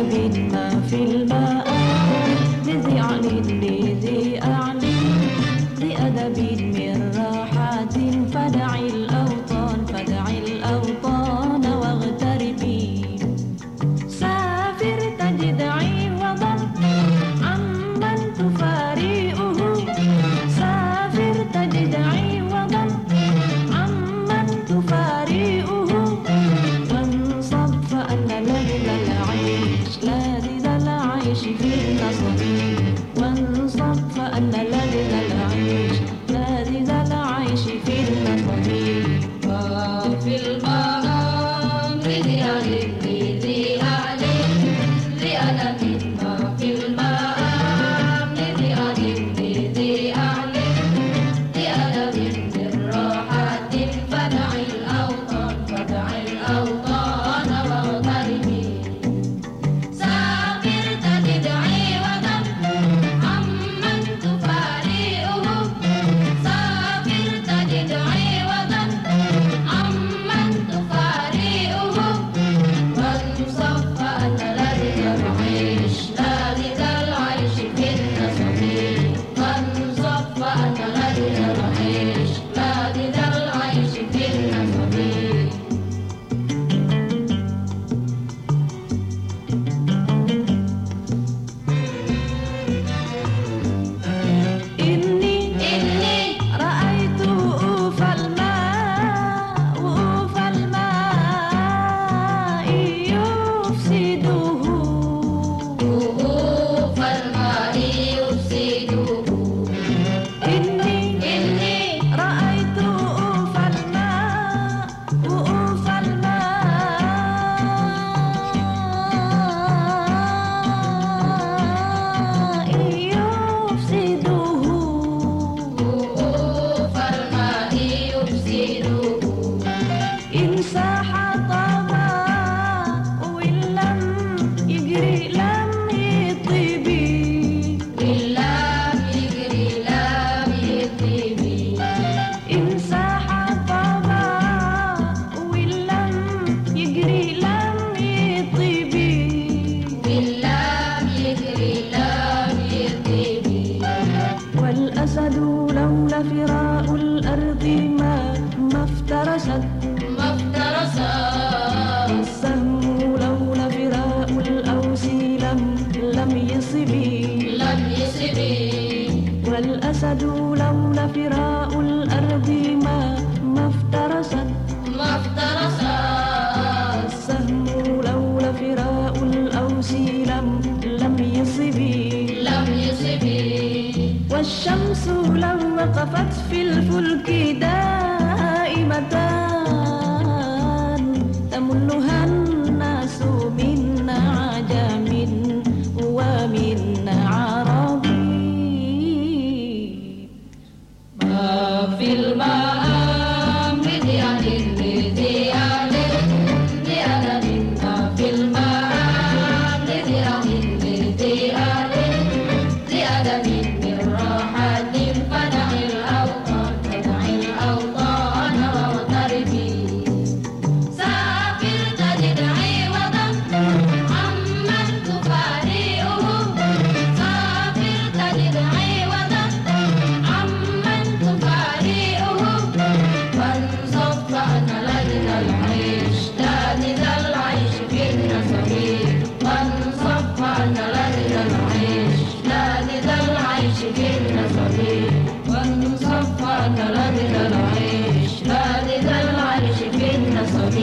والأسد لولا فراء الأرض ما افترست السهم لولا فراء الأوس لم يصبي والشمس لو وقفت في الفلك دائمة تملها الناس من عجم ومن عرب ما في المآمر لأدب ما في المآمر لأدب من راحة فدع الأوطان واغتربي سافر تجد عوضا عمن تفارقه سافر تجد عوضا عمن تفارقه وانصب فأن لذ العيش لا لذ العيش في النسب وانصب فأن لذ العيش لا لذ العيش في النسب وانصب فأن لذ العيش لا لذ العيش في النسب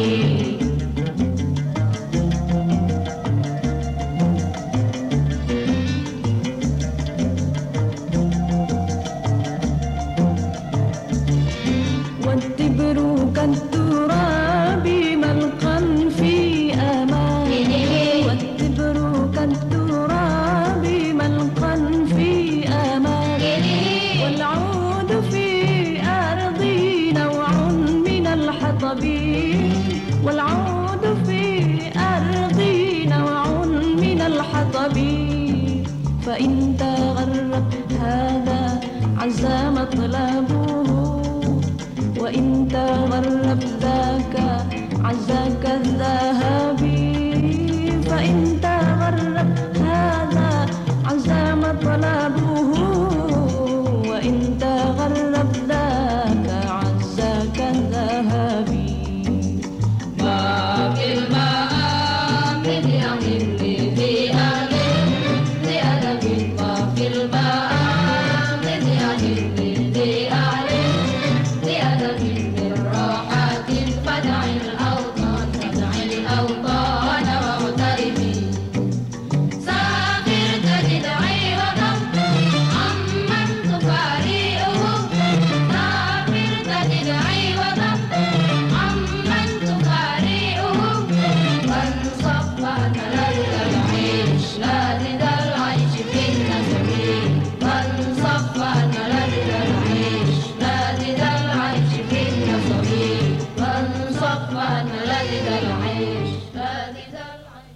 والتبر كالتراب ملقا في أمان والتبر كالتراب ملقا في أمان والعود في أرضي نوع من الحطب والعود في أرضي نوع من الحطب فإن تغرب هذا عز مطلبه وإن تغرب ذاك عزاك الذهب